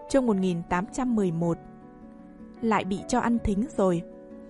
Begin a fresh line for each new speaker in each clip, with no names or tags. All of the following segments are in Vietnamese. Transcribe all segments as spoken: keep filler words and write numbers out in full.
chương một nghìn tám trăm mười một. Lại bị cho ăn thính rồi.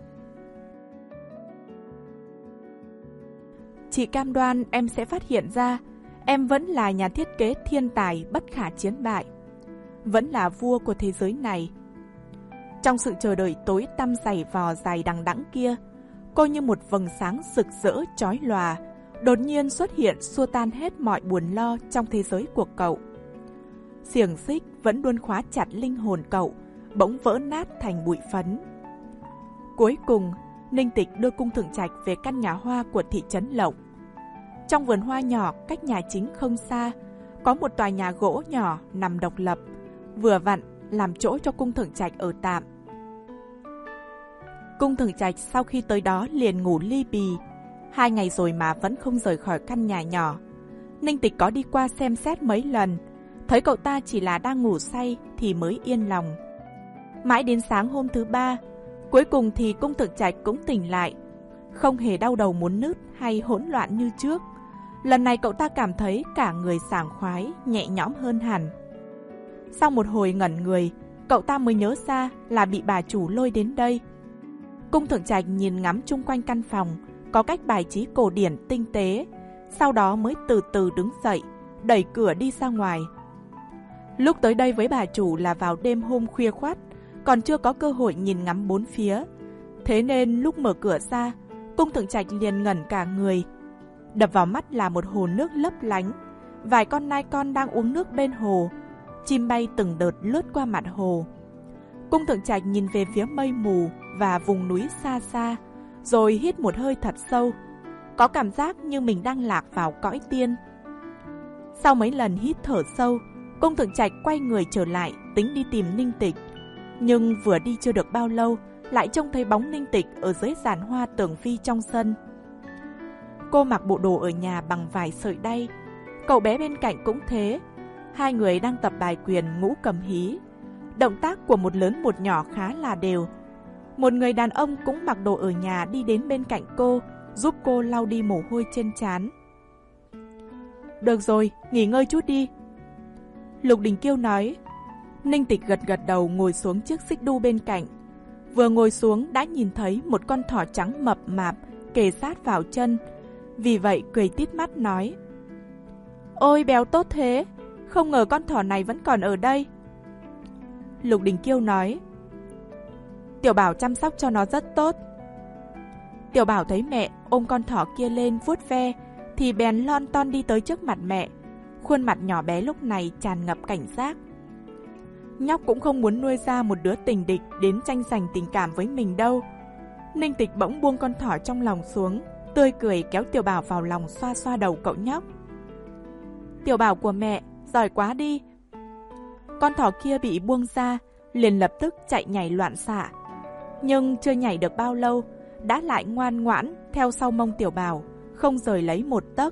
Chị cam đoan em sẽ phát hiện ra em vẫn là nhà thiết kế thiên tài bất khả chiến bại, vẫn là vua của thế giới này. Trong sự chờ đợi tối tăm dày vò dài đằng đẵng kia, cô như một vầng sáng rực rỡ chói lòa, đột nhiên xuất hiện xua tan hết mọi buồn lo trong thế giới của cậu. Xiềng xích vẫn luôn khóa chặt linh hồn cậu, bỗng vỡ nát thành bụi phấn. Cuối cùng, Ninh Tịch đưa Cung Thượng Trạch về căn nhà hoa của thị trấn Lộc. Trong vườn hoa nhỏ cách nhà chính không xa, có một tòa nhà gỗ nhỏ nằm độc lập, vừa vặn làm chỗ cho Cung Thượng Trạch ở tạm. Cung Thượng Trạch sau khi tới đó liền ngủ li bì, hai ngày rồi mà vẫn không rời khỏi căn nhà nhỏ. Ninh Tịch có đi qua xem xét mấy lần, thấy cậu ta chỉ là đang ngủ say thì mới yên lòng. Mãi đến sáng hôm thứ ba, cuối cùng thì Cung Thượng Trạch cũng tỉnh lại, không hề đau đầu muốn nứt hay hỗn loạn như trước. Lần này cậu ta cảm thấy cả người sảng khoái, nhẹ nhõm hơn hẳn. Sau một hồi ngẩn người, cậu ta mới nhớ ra là bị bà chủ lôi đến đây. Cung Thượng Trạch nhìn ngắm chung quanh căn phòng, có cách bài trí cổ điển tinh tế, sau đó mới từ từ đứng dậy, đẩy cửa đi ra ngoài. Lúc tới đây với bà chủ là vào đêm hôm khuya khoắt, còn chưa có cơ hội nhìn ngắm bốn phía. Thế nên lúc mở cửa ra, Cung Thượng Trạch liền ngẩn cả người. Đập vào mắt là một hồ nước lấp lánh, vài con nai con đang uống nước bên hồ, chim bay từng đợt lướt qua mặt hồ. Cung Thượng Trạch nhìn về phía mây mù và vùng núi xa xa, rồi hít một hơi thật sâu, có cảm giác như mình đang lạc vào cõi tiên. Sau mấy lần hít thở sâu, Cung Thượng Trạch quay người trở lại tính đi tìm Ninh Tịch, nhưng vừa đi chưa được bao lâu lại trông thấy bóng Ninh Tịch ở dưới giàn hoa tường vi trong sân. Cô mặc bộ đồ ở nhà bằng vải sợi đay, cậu bé bên cạnh cũng thế. Hai người đang tập bài quyền ngũ cầm hí, động tác của một lớn một nhỏ khá là đều. Một người đàn ông cũng mặc đồ ở nhà đi đến bên cạnh cô, giúp cô lau đi mồ hôi trên trán. Được rồi, nghỉ ngơi chút đi, Lục Đình Kiêu nói. Ninh Tịch gật gật đầu ngồi xuống chiếc xích đu bên cạnh. Vừa ngồi xuống đã nhìn thấy một con thỏ trắng mập mạp kề sát vào chân, vì vậy cười tít mắt nói: Ôi béo tốt thế, không ngờ con thỏ này vẫn còn ở đây. Lục Đình Kiêu nói: Tiểu Bảo chăm sóc cho nó rất tốt. Tiểu Bảo thấy mẹ ôm con thỏ kia lên vuốt ve thì bèn lon ton đi tới trước mặt mẹ. Khuôn mặt nhỏ bé lúc này tràn ngập cảnh giác. Nhóc cũng không muốn nuôi ra một đứa tình địch đến tranh giành tình cảm với mình đâu. Ninh Tịch bỗng buông con thỏ trong lòng xuống, tươi cười kéo Tiểu Bảo vào lòng xoa xoa đầu cậu nhóc. Tiểu Bảo của mẹ, giỏi quá đi. Con thỏ kia bị buông ra, liền lập tức chạy nhảy loạn xạ. Nhưng chưa nhảy được bao lâu, đã lại ngoan ngoãn theo sau mông Tiểu Bảo, không rời lấy một tấc.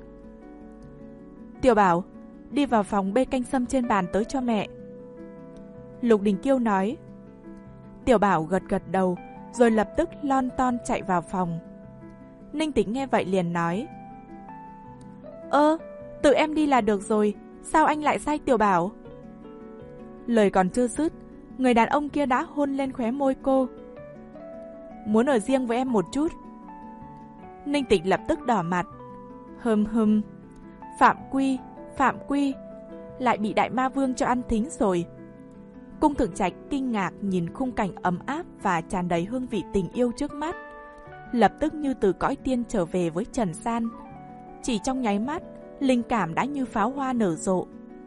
Tiểu Bảo, đi vào phòng bê canh sâm trên bàn tới cho mẹ. Lục Đình Kiêu nói. Tiểu Bảo gật gật đầu, rồi lập tức lon ton chạy vào phòng. Ninh Tịch nghe vậy liền nói: Ơ, tự em đi là được rồi, sao anh lại sai Tiểu Bảo? Lời còn chưa dứt, người đàn ông kia đã hôn lên khóe môi cô. Muốn ở riêng với em một chút. Ninh Tịch lập tức đỏ mặt. Hừm hừm, phạm quy, phạm quy, lại bị Đại Ma Vương cho ăn thính rồi. Cung Thượng Trạch kinh ngạc nhìn khung cảnh ấm áp và tràn đầy hương vị tình yêu trước mắt, lập tức như từ cõi tiên trở về với trần gian. Chỉ trong nháy mắt, linh cảm đã như pháo hoa nở rộ.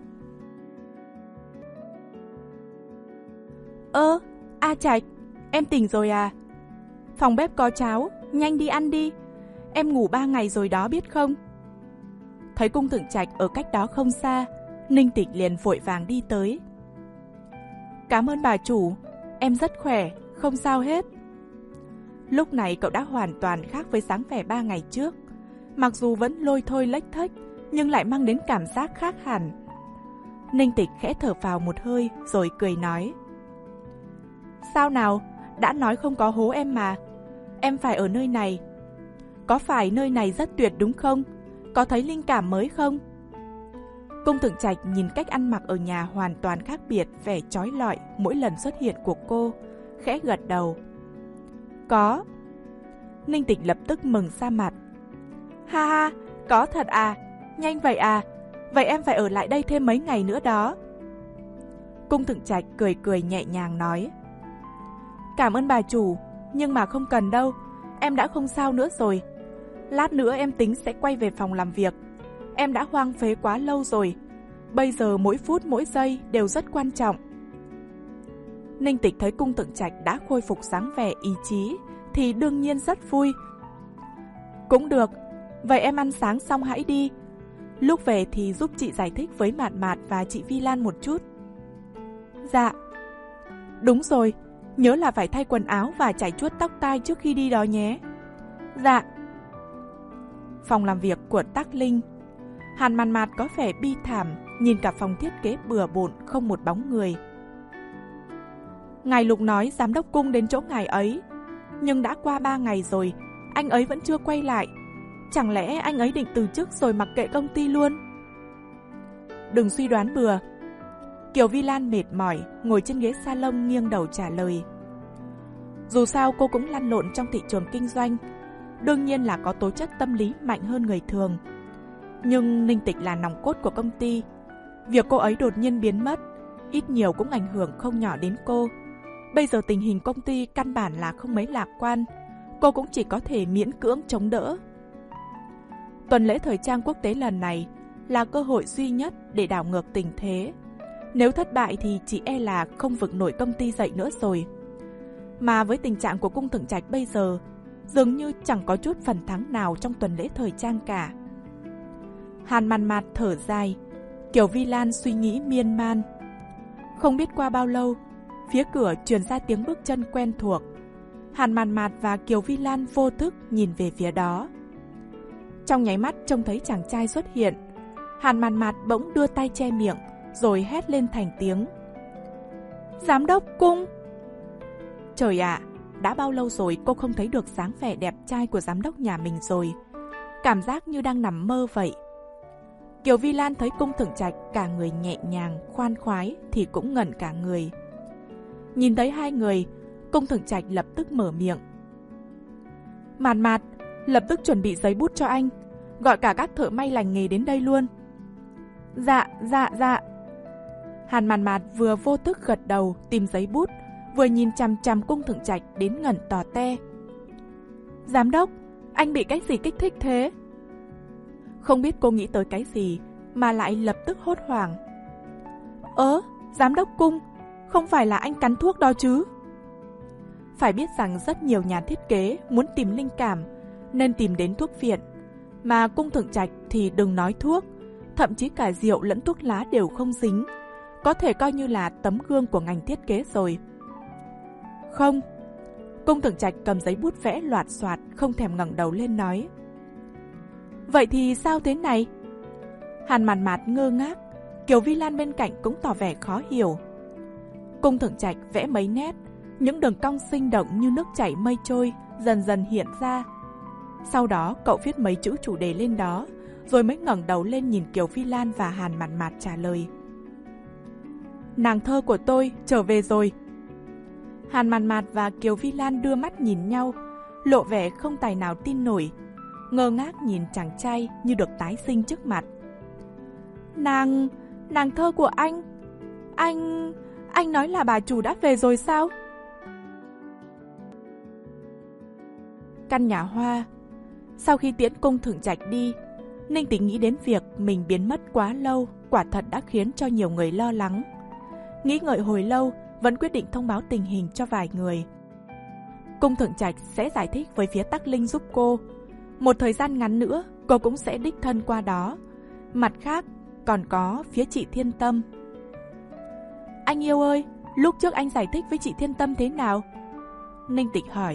Ơ, A Trạch, em tỉnh rồi à? Phòng bếp có cháo, nhanh đi ăn đi. Em ngủ ba ngày rồi đó biết không? Thấy Cung Thượng Trạch ở cách đó không xa, Ninh Tịch liền vội vàng đi tới. Cảm ơn bà chủ, em rất khỏe, không sao hết. Lúc này cậu đã hoàn toàn khác với dáng vẻ ba ngày trước. Mặc dù vẫn lôi thôi lếch thếch, nhưng lại mang đến cảm giác khác hẳn. Ninh Tịch khẽ thở phào một hơi rồi cười nói: Sao nào, đã nói không có hố em mà. Em phải ở nơi này. Có phải nơi này rất tuyệt đúng không? Có thấy linh cảm mới không? Cung Thượng Trạch nhìn cách ăn mặc ở nhà hoàn toàn khác biệt, vẻ chói lọi mỗi lần xuất hiện của cô, khẽ gật đầu. Có. Ninh Tịch lập tức mừng ra mặt. Ha ha, có thật à, nhanh vậy à, vậy em phải ở lại đây thêm mấy ngày nữa đó. Cung Thượng Trạch cười cười nhẹ nhàng nói. Cảm ơn bà chủ, nhưng mà không cần đâu, em đã không sao nữa rồi. Lát nữa em tính sẽ quay về phòng làm việc. Em đã hoang phế quá lâu rồi, bây giờ mỗi phút mỗi giây đều rất quan trọng. Ninh Tịch thấy Cung Thượng Trạch đã khôi phục dáng vẻ ý chí thì đương nhiên rất vui. Cũng được, vậy em ăn sáng xong hãy đi. Lúc về thì giúp chị giải thích với Mạt Mạt và chị Vi Lan một chút. Dạ. Đúng rồi, nhớ là phải thay quần áo và chải chuốt tóc tai trước khi đi đó nhé. Dạ. Phòng làm việc của Tắc Linh. Hàn Mạt Mạt có vẻ bi thảm, nhìn cả phòng thiết kế bừa bộn không một bóng người. Ngài Lục nói giám đốc Cung đến chỗ ngài ấy, nhưng đã qua ba ngày rồi, anh ấy vẫn chưa quay lại. Chẳng lẽ anh ấy định từ chức rồi mặc kệ công ty luôn? Đừng suy đoán bừa. Kiều Vi Lan mệt mỏi, ngồi trên ghế salon nghiêng đầu trả lời. Dù sao cô cũng lăn lộn trong thị trường kinh doanh, đương nhiên là có tố chất tâm lý mạnh hơn người thường. Nhưng Ninh Tịch là nòng cốt của công ty. Việc cô ấy đột nhiên biến mất, ít nhiều cũng ảnh hưởng không nhỏ đến cô. Bây giờ tình hình công ty căn bản là không mấy lạc quan, cô cũng chỉ có thể miễn cưỡng chống đỡ. Tuần lễ thời trang quốc tế lần này là cơ hội duy nhất để đảo ngược tình thế. Nếu thất bại thì chỉ e là không vực nổi công ty dậy nữa rồi. Mà với tình trạng của Cung Thượng Trạch bây giờ, dường như chẳng có chút phần thắng nào trong tuần lễ thời trang cả. Hàn Mạt Mạt thở dài, Kiều Vi Lan suy nghĩ miên man. Không biết qua bao lâu, phía cửa truyền ra tiếng bước chân quen thuộc. Hàn Mạt Mạt và Kiều Vi Lan vô thức nhìn về phía đó. Trong nháy mắt trông thấy chàng trai xuất hiện, Hàn Mạt Mạt bỗng đưa tay che miệng, rồi hét lên thành tiếng. Giám đốc Cung! Trời ạ, à, đã bao lâu rồi cô không thấy được dáng vẻ đẹp trai của giám đốc nhà mình rồi. Cảm giác như đang nằm mơ vậy. Kiều Vi Lan thấy Cung Thượng Trạch cả người nhẹ nhàng, khoan khoái thì cũng ngẩn cả người. Nhìn thấy hai người, Cung Thượng Trạch lập tức mở miệng. Mạt Mạt, lập tức chuẩn bị giấy bút cho anh, gọi cả các thợ may lành nghề đến đây luôn. Dạ, dạ, dạ. Hàn Mạt Mạt vừa vô thức gật đầu tìm giấy bút, vừa nhìn chằm chằm Cung Thượng Trạch đến ngẩn tò te. Giám đốc, anh bị cái gì kích thích thế? Không biết cô nghĩ tới cái gì mà lại lập tức hốt hoảng. Ớ, giám đốc Cung, không phải là anh cắn thuốc đó chứ? Phải biết rằng rất nhiều nhà thiết kế muốn tìm linh cảm nên tìm đến thuốc viện, mà Cung Thượng Trạch thì đừng nói thuốc, thậm chí cả rượu lẫn thuốc lá đều không dính, có thể coi như là tấm gương của ngành thiết kế rồi. Không. Cung Thượng Trạch cầm giấy bút vẽ loạt xoạt, không thèm ngẩng đầu lên nói. Vậy thì sao thế này? Hàn Mạt Mạt ngơ ngác, Kiều Vi Lan bên cạnh cũng tỏ vẻ khó hiểu. Cung Thượng Trạch vẽ mấy nét, những đường cong sinh động như nước chảy mây trôi dần dần hiện ra. Sau đó cậu viết mấy chữ chủ đề lên đó, rồi mới ngẩng đầu lên nhìn Kiều Vi Lan và Hàn Mạt Mạt trả lời. Nàng thơ của tôi trở về rồi. Hàn Mạt Mạt và Kiều Vi Lan đưa mắt nhìn nhau, lộ vẻ không tài nào tin nổi, ngơ ngác nhìn chàng trai như được tái sinh trước mặt. Nàng, nàng thơ của anh, anh, anh nói là bà chủ đã về rồi sao? Căn nhà hoa. Sau khi tiễn Cung Thượng Trạch đi, Ninh Tịch nghĩ đến việc mình biến mất quá lâu, quả thật đã khiến cho nhiều người lo lắng. Nghĩ ngợi hồi lâu, vẫn quyết định thông báo tình hình cho vài người. Cung Thượng Trạch sẽ giải thích với phía Tắc Linh giúp cô. Một thời gian ngắn nữa, cô cũng sẽ đích thân qua đó. Mặt khác, còn có phía chị Thiên Tâm. Anh yêu ơi, lúc trước anh giải thích với chị Thiên Tâm thế nào? Ninh Tịch hỏi.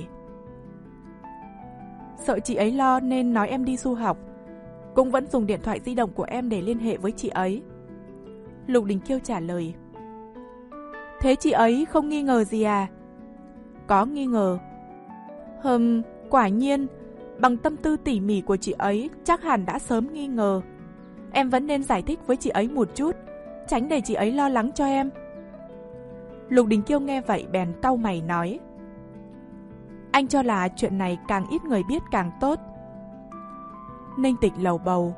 Sợ chị ấy lo nên nói em đi du học, cũng vẫn dùng điện thoại di động của em để liên hệ với chị ấy. Lục Đình Kiêu trả lời. Thế chị ấy không nghi ngờ gì à? Có nghi ngờ. Hừm, quả nhiên, bằng tâm tư tỉ mỉ của chị ấy chắc hẳn đã sớm nghi ngờ. em vẫn nên giải thích với chị ấy một chút, tránh để chị ấy lo lắng cho em. Lục Đình Kiêu nghe vậy bèn cau mày nói, anh cho là chuyện này càng ít người biết càng tốt. Ninh Tịch lầu bầu,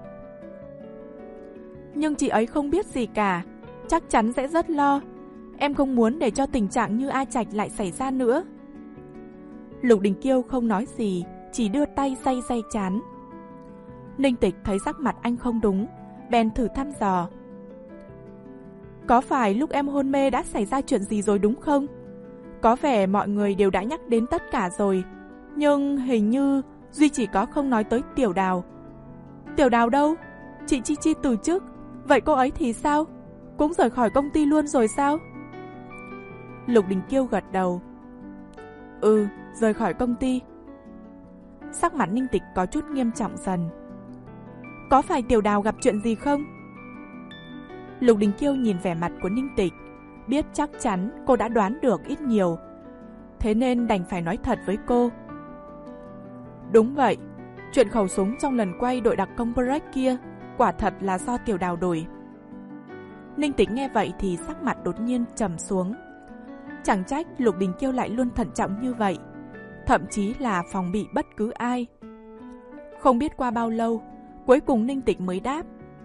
nhưng chị ấy không biết gì cả, chắc chắn sẽ rất lo. Em không muốn để cho tình trạng như A Trạch lại xảy ra nữa. Lục Đình Kiêu không nói gì, chỉ đưa tay day day trán. Ninh Tịch thấy sắc mặt anh không đúng, bèn thử thăm dò. Có phải lúc em hôn mê đã xảy ra chuyện gì rồi đúng không? Có vẻ mọi người đều đã nhắc đến tất cả rồi, nhưng hình như duy chỉ có không nói tới Tiểu Đào. Tiểu Đào đâu? Chị Chi Chi từ chức, vậy cô ấy thì sao? Cũng rời khỏi công ty luôn rồi sao? Lục Đình Kiêu gật đầu. Ừ, rời khỏi công ty. Sắc mặt Ninh Tịch có chút nghiêm trọng dần. Có phải Tiểu Đào gặp chuyện gì không? Lục Đình Kiêu nhìn vẻ mặt của Ninh Tịch, biết chắc chắn cô đã đoán được ít nhiều, thế nên đành phải nói thật với cô. Đúng vậy, chuyện khẩu súng trong lần quay đội đặc công break kia quả thật là do Tiểu Đào đổi. Ninh Tịch nghe vậy thì sắc mặt đột nhiên trầm xuống. Chẳng trách Lục Đình Kiêu lại luôn thận trọng như vậy, thậm chí là phòng bị bất cứ ai. Không biết qua bao lâu, cuối cùng Ninh Tịch mới đáp.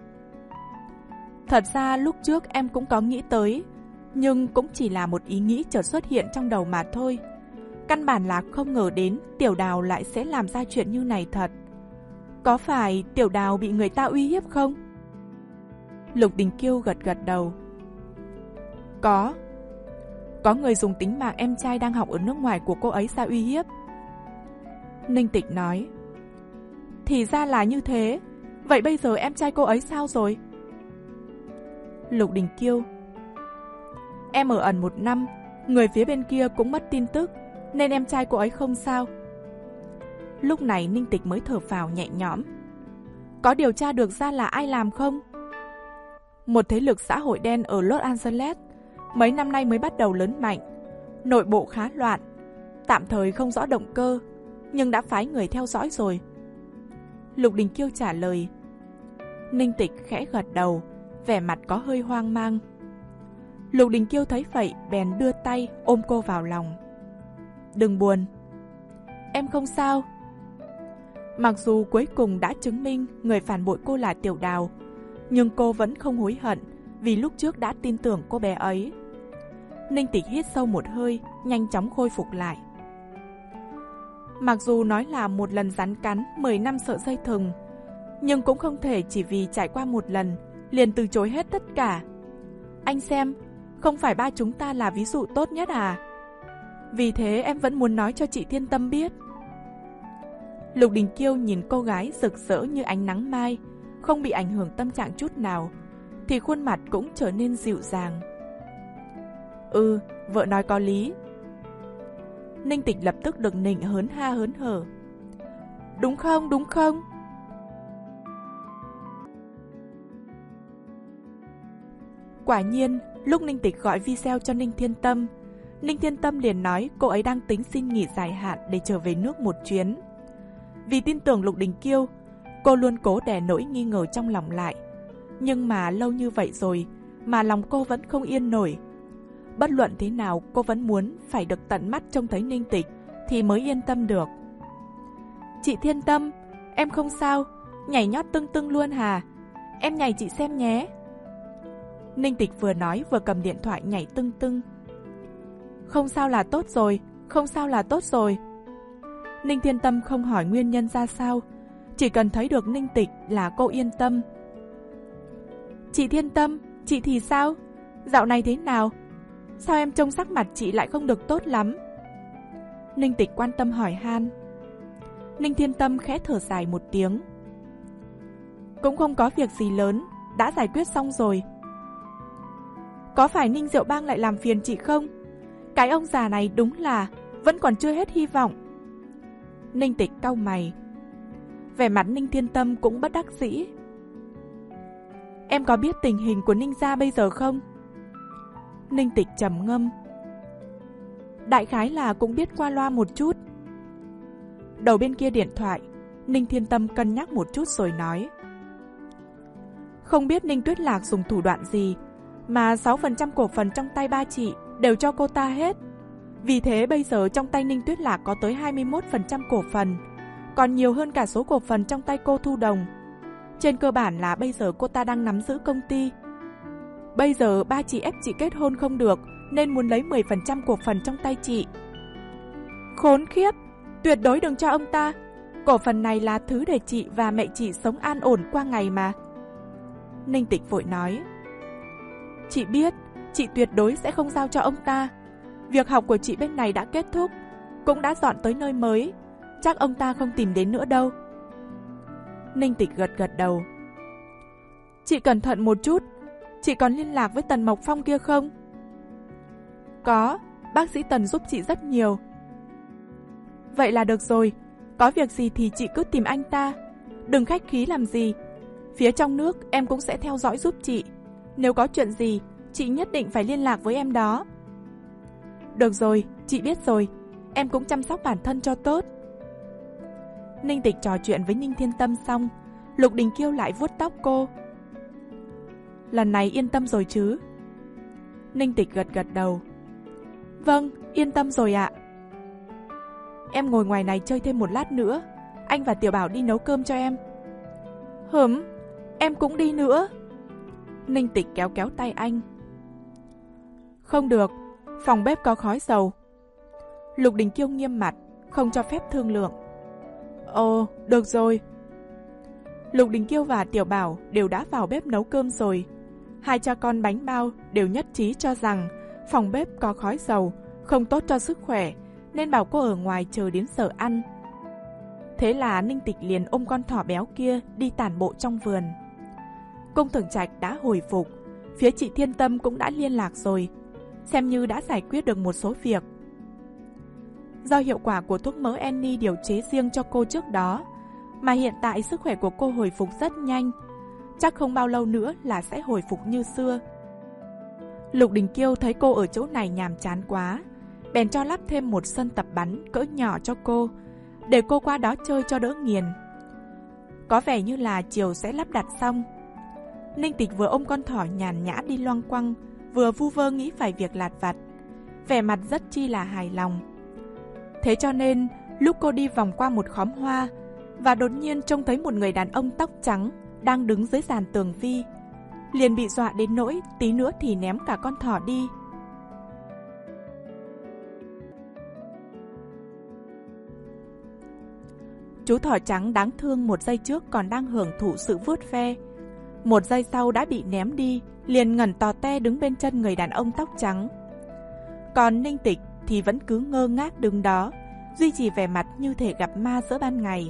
Thật ra lúc trước em cũng có nghĩ tới, nhưng cũng chỉ là một ý nghĩ chợt xuất hiện trong đầu mà thôi. Căn bản là không ngờ đến Tiểu Đào lại sẽ làm ra chuyện như này thật. Có phải Tiểu Đào bị người ta uy hiếp không? Lục Đình Kiêu gật gật đầu. Có. Có người dùng tính mạng em trai đang học ở nước ngoài của cô ấy ra uy hiếp. Ninh Tịch nói. Thì ra là như thế. Vậy bây giờ em trai cô ấy sao rồi? Lục Đình Kiêu. Em ở ẩn một năm, người phía bên kia cũng mất tin tức, nên em trai cô ấy không sao. Lúc này Ninh Tịch mới thở phào nhẹ nhõm. Có điều tra được ra là ai làm không? Một thế lực xã hội đen ở Los Angeles, mấy năm nay mới bắt đầu lớn mạnh, nội bộ khá loạn, tạm thời không rõ động cơ, nhưng đã phái người theo dõi rồi. Lục Đình Kiêu trả lời. Ninh Tịch khẽ gật đầu, vẻ mặt có hơi hoang mang. Lục Đình Kiêu thấy vậy bèn đưa tay ôm cô vào lòng. Đừng buồn, em không sao. Mặc dù cuối cùng đã chứng minh người phản bội cô là Tiểu Đào, nhưng cô vẫn không hối hận vì lúc trước đã tin tưởng cô bé ấy. Ninh Tịch hít sâu một hơi, nhanh chóng khôi phục lại. Mặc dù nói là một lần rắn cắn, mười năm sợ dây thừng, nhưng cũng không thể chỉ vì trải qua một lần liền từ chối hết tất cả. Anh xem, không phải ba chúng ta là ví dụ tốt nhất à? Vì thế em vẫn muốn nói cho chị Thiên Tâm biết. Lục Đình Kiêu nhìn cô gái rực rỡ như ánh nắng mai, không bị ảnh hưởng tâm trạng chút nào, thì khuôn mặt cũng trở nên dịu dàng. Ừ, vợ nói có lý. Ninh Tịch lập tức được nịnh hớn ha hớn hở. Đúng không, đúng không? Quả nhiên, lúc Ninh Tịch gọi video cho Ninh Thiên Tâm, Ninh Thiên Tâm liền nói cô ấy đang tính xin nghỉ dài hạn để trở về nước một chuyến. Vì tin tưởng Lục Đình Kiêu, cô luôn cố đè nỗi nghi ngờ trong lòng lại. Nhưng mà lâu như vậy rồi mà lòng cô vẫn không yên nổi. Bất luận thế nào cô vẫn muốn phải được tận mắt trông thấy Ninh Tịch thì mới yên tâm được. Chị Thiên Tâm, em không sao, nhảy nhót tưng tưng luôn hà. Em nhảy chị xem nhé. Ninh Tịch vừa nói vừa cầm điện thoại nhảy tưng tưng. Không sao là tốt rồi, không sao là tốt rồi. Ninh Thiên Tâm không hỏi nguyên nhân ra sao, chỉ cần thấy được Ninh Tịch là cô yên tâm. Chị Thiên Tâm, chị thì sao? Dạo này thế nào? Sao em trông sắc mặt chị lại không được tốt lắm? Ninh Tịch quan tâm hỏi han. Ninh Thiên Tâm khẽ thở dài một tiếng. Cũng không có việc gì lớn, đã giải quyết xong rồi. Có phải Ninh Diệu Bang lại làm phiền chị không? Cái ông già này đúng là vẫn còn chưa hết hy vọng. Ninh Tịch cau mày. Vẻ mặt Ninh Thiên Tâm cũng bất đắc dĩ. Em có biết tình hình của Ninh gia bây giờ không? Ninh Tịch trầm ngâm. Đại khái là cũng biết qua loa một chút. Đầu bên kia điện thoại, Ninh Thiên Tâm cân nhắc một chút rồi nói. Không biết Ninh Tuyết Lạc dùng thủ đoạn gì mà sáu phần trăm cổ phần trong tay ba chị đều cho cô ta hết. Vì thế bây giờ trong tay Ninh Tuyết Lạc có tới hai mươi mốt phần trăm cổ phần, còn nhiều hơn cả số cổ phần trong tay cô Thu Đồng. Trên cơ bản là bây giờ cô ta đang nắm giữ công ty. Bây giờ ba chị ép chị kết hôn không được nên muốn lấy mười phần trăm cổ phần trong tay chị. Khốn khiếp, tuyệt đối đừng cho ông ta. Cổ phần này là thứ để chị và mẹ chị sống an ổn qua ngày mà. Ninh Tịch vội nói. Chị biết, chị tuyệt đối sẽ không giao cho ông ta. Việc học của chị bên này đã kết thúc, cũng đã dọn tới nơi mới. Chắc ông ta không tìm đến nữa đâu. Ninh Tịch gật gật đầu. Chị cẩn thận một chút. Chị còn liên lạc với Tần Mộc Phong kia không? Có, bác sĩ Tần giúp chị rất nhiều. Vậy là được rồi. Có việc gì thì chị cứ tìm anh ta. Đừng khách khí làm gì. Phía trong nước em cũng sẽ theo dõi giúp chị. Nếu có chuyện gì, chị nhất định phải liên lạc với em đó. Được rồi, chị biết rồi. Em cũng chăm sóc bản thân cho tốt. Ninh Tịch trò chuyện với Ninh Thiên Tâm xong, Lục Đình Kiêu lại vuốt tóc cô. Lần này yên tâm rồi chứ? Ninh Tịch gật gật đầu. Vâng, yên tâm rồi ạ. Em ngồi ngoài này chơi thêm một lát nữa. Anh và Tiểu Bảo đi nấu cơm cho em. Hửm, em cũng đi nữa. Ninh Tịch kéo kéo tay anh. Không được, phòng bếp có khói dầu. Lục Đình Kiêu nghiêm mặt, không cho phép thương lượng. Ồ, được rồi. Lục Đình Kiêu và Tiểu Bảo đều đã vào bếp nấu cơm rồi. Hai cha con bánh bao đều nhất trí cho rằng phòng bếp có khói dầu không tốt cho sức khỏe, nên bảo cô ở ngoài chờ đến giờ ăn. Thế là Ninh Tịch liền ôm con thỏ béo kia đi tản bộ trong vườn. Cung Thường Trạch đã hồi phục, phía chị Thiên Tâm cũng đã liên lạc rồi, xem như đã giải quyết được một số việc. Do hiệu quả của thuốc mỡ Annie điều chế riêng cho cô trước đó, mà hiện tại sức khỏe của cô hồi phục rất nhanh, chắc không bao lâu nữa là sẽ hồi phục như xưa. Lục Đình Kiêu thấy cô ở chỗ này nhàm chán quá, bèn cho lắp thêm một sân tập bắn cỡ nhỏ cho cô, để cô qua đó chơi cho đỡ nghiền. Có vẻ như là chiều sẽ lắp đặt xong. Ninh Tịch vừa ôm con thỏ nhàn nhã đi loanh quanh, vừa vu vơ nghĩ vài việc lặt vặt, vẻ mặt rất chi là hài lòng. Thế cho nên, lúc cô đi vòng qua một khóm hoa, và đột nhiên trông thấy một người đàn ông tóc trắng đang đứng dưới giàn tường vi, liền bị dọa đến nỗi tí nữa thì ném cả con thỏ đi. Chú thỏ trắng đáng thương một giây trước còn đang hưởng thụ sự vuốt ve, một giây sau đã bị ném đi, liền ngẩn tò te đứng bên chân người đàn ông tóc trắng. Còn Ninh Tịch thì vẫn cứ ngơ ngác đứng đó, duy trì vẻ mặt như thể gặp ma giữa ban ngày.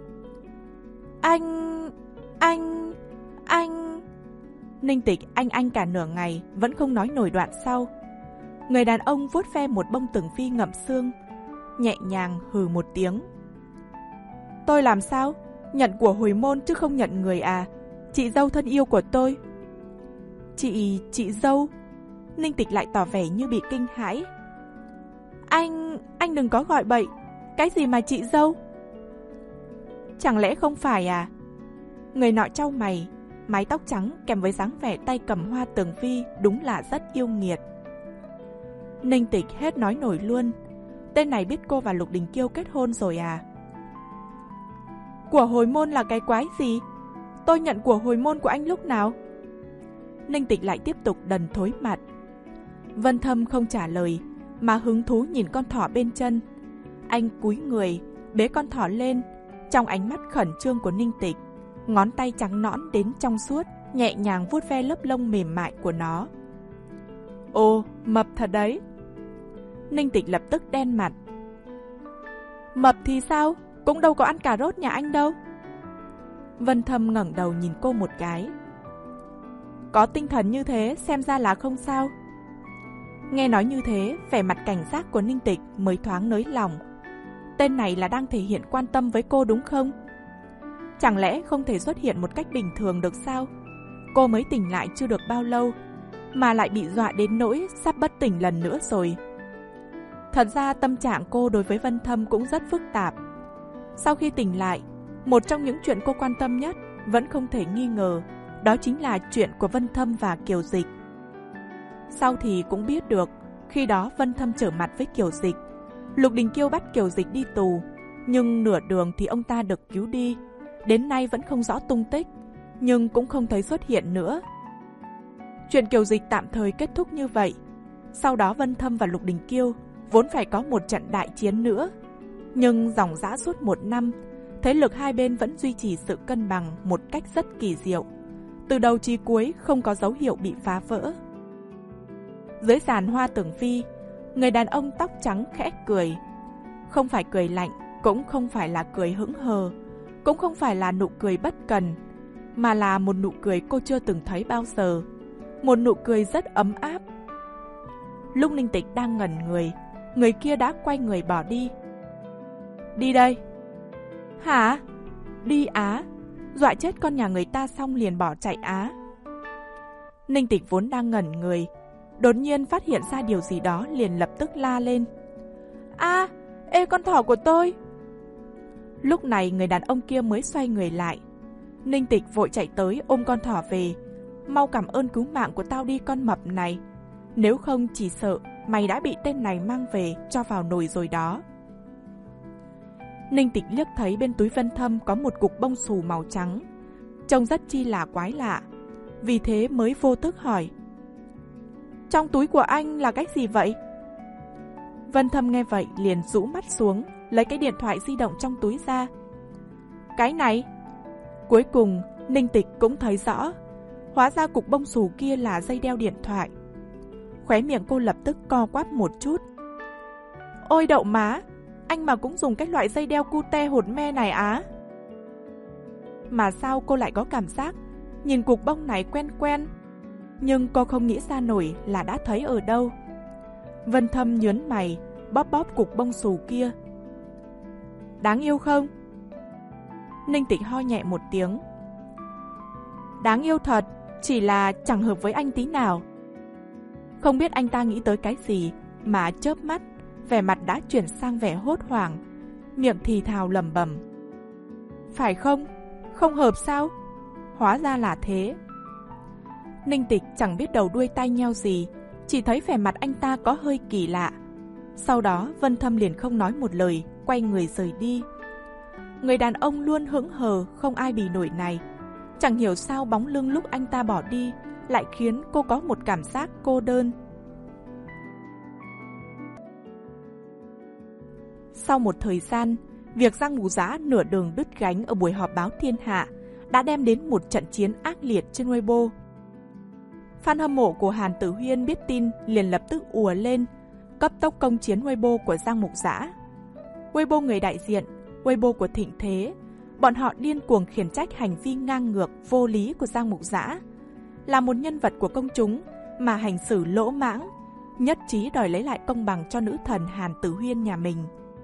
Anh... anh... anh... Ninh Tịch anh anh cả nửa ngày vẫn không nói nổi đoạn sau. Người đàn ông vuốt ve một bông tường vi ngậm xương, nhẹ nhàng hừ một tiếng. Tôi làm sao? Nhận của hồi môn chứ không nhận người à? Chị dâu thân yêu của tôi. Chị... chị dâu? Ninh Tịch lại tỏ vẻ như bị kinh hãi. Anh... anh đừng có gọi bậy. Cái gì mà chị dâu? Chẳng lẽ không phải à? Người nọ chau mày, mái tóc trắng kèm với dáng vẻ tay cầm hoa tường vi đúng là rất yêu nghiệt. Ninh Tịch hết nói nổi luôn. Tên này biết cô và Lục Đình Kiêu kết hôn rồi à? Của hồi môn là cái quái gì? Tôi nhận của hồi môn của anh lúc nào? Ninh Tịch lại tiếp tục đần thối mặt. Vân Thâm không trả lời, mà hứng thú nhìn con thỏ bên chân. Anh cúi người, bế con thỏ lên. Trong ánh mắt khẩn trương của Ninh Tịch, ngón tay trắng nõn đến trong suốt, nhẹ nhàng vuốt ve lớp lông mềm mại của nó. Ồ, mập thật đấy. Ninh Tịch lập tức đen mặt. Mập thì sao? Cũng đâu có ăn cà rốt nhà anh đâu. Vân Thâm ngẩng đầu nhìn cô một cái. Có tinh thần như thế xem ra là không sao. Nghe nói như thế, vẻ mặt cảnh giác của Ninh Tịch mới thoáng nới lòng. Tên này là đang thể hiện quan tâm với cô đúng không? Chẳng lẽ không thể xuất hiện một cách bình thường được sao? Cô mới tỉnh lại chưa được bao lâu, mà lại bị dọa đến nỗi sắp bất tỉnh lần nữa rồi. Thật ra tâm trạng cô đối với Vân Thâm cũng rất phức tạp. Sau khi tỉnh lại, một trong những chuyện cô quan tâm nhất vẫn không thể nghi ngờ, Đó chính là chuyện của Vân Thâm và Kiều Dịch. Sau thì cũng biết được, khi đó Vân Thâm trở mặt với Kiều Dịch. Lục Đình Kiêu bắt Kiều Dịch đi tù, nhưng nửa đường thì ông ta được cứu đi. Đến nay vẫn không rõ tung tích, nhưng cũng không thấy xuất hiện nữa. Chuyện Kiều Dịch tạm thời kết thúc như vậy. Sau đó Vân Thâm và Lục Đình Kiêu vốn phải có một trận đại chiến nữa. Nhưng dòng dã suốt một năm, thế lực hai bên vẫn duy trì sự cân bằng một cách rất kỳ diệu. Từ đầu chí cuối không có dấu hiệu bị phá vỡ. Dưới giàn hoa tường vi, người đàn ông tóc trắng khẽ cười. Không phải cười lạnh, cũng không phải là cười hững hờ, cũng không phải là nụ cười bất cần, mà là một nụ cười cô chưa từng thấy bao giờ. Một nụ cười rất ấm áp. Lúc Ninh Tịch đang ngẩn người, người kia đã quay người bỏ đi. Đi đây. Hả? Đi á? Dọa chết con nhà người ta xong liền bỏ chạy á? Ninh Tịch vốn đang ngẩn người, đột nhiên phát hiện ra điều gì đó liền lập tức la lên. A, ê con thỏ của tôi! Lúc này người đàn ông kia mới xoay người lại. Ninh Tịch vội chạy tới ôm con thỏ về. Mau cảm ơn cứu mạng của tao đi con mập này. Nếu không chỉ sợ mày đã bị tên này mang về cho vào nồi rồi đó. Ninh Tịch liếc thấy bên túi Vân Thâm có một cục bông xù màu trắng, trông rất chi là quái lạ, vì thế mới vô thức hỏi. Trong túi của anh là cái gì vậy? Vân Thâm nghe vậy liền rũ mắt xuống, lấy cái điện thoại di động trong túi ra. Cái này? Cuối cùng Ninh Tịch cũng thấy rõ, hóa ra cục bông xù kia là dây đeo điện thoại. Khóe miệng cô lập tức co quắp một chút. Ôi đậu má, anh mà cũng dùng cái loại dây đeo cute hột me này á? Mà sao cô lại có cảm giác nhìn cục bông này quen quen, nhưng cô không nghĩ ra nổi là đã thấy ở đâu. Vân Thâm nhớn mày, bóp bóp cục bông xù kia. Đáng yêu không? Ninh Tịch ho nhẹ một tiếng. Đáng yêu thật, chỉ là chẳng hợp với anh tí nào. Không biết anh ta nghĩ tới cái gì mà chớp mắt, vẻ mặt đã chuyển sang vẻ hốt hoảng, miệng thì thào lẩm bẩm. Phải không? Không hợp sao? Hóa ra là thế. Ninh Tịch chẳng biết đầu đuôi tai nheo gì, chỉ thấy vẻ mặt anh ta có hơi kỳ lạ. Sau đó Vân Thâm liền không nói một lời, quay người rời đi. Người đàn ông luôn hững hờ, không ai bì nổi này, chẳng hiểu sao bóng lưng lúc anh ta bỏ đi lại khiến cô có một cảm giác cô đơn. Sau một thời gian, việc Giang Mục Giã nửa đường đứt gánh ở buổi họp báo thiên hạ đã đem đến một trận chiến ác liệt trên Weibo. Fan hâm mộ của Hàn Tử Huyên biết tin liền lập tức ùa lên, cấp tốc công chiến Weibo của Giang Mục Giã. Weibo người đại diện, Weibo của Thịnh Thế, bọn họ điên cuồng khiển trách hành vi ngang ngược, vô lý của Giang Mục Giã. Là một nhân vật của công chúng mà hành xử lỗ mãng, nhất trí đòi lấy lại công bằng cho nữ thần Hàn Tử Huyên nhà mình.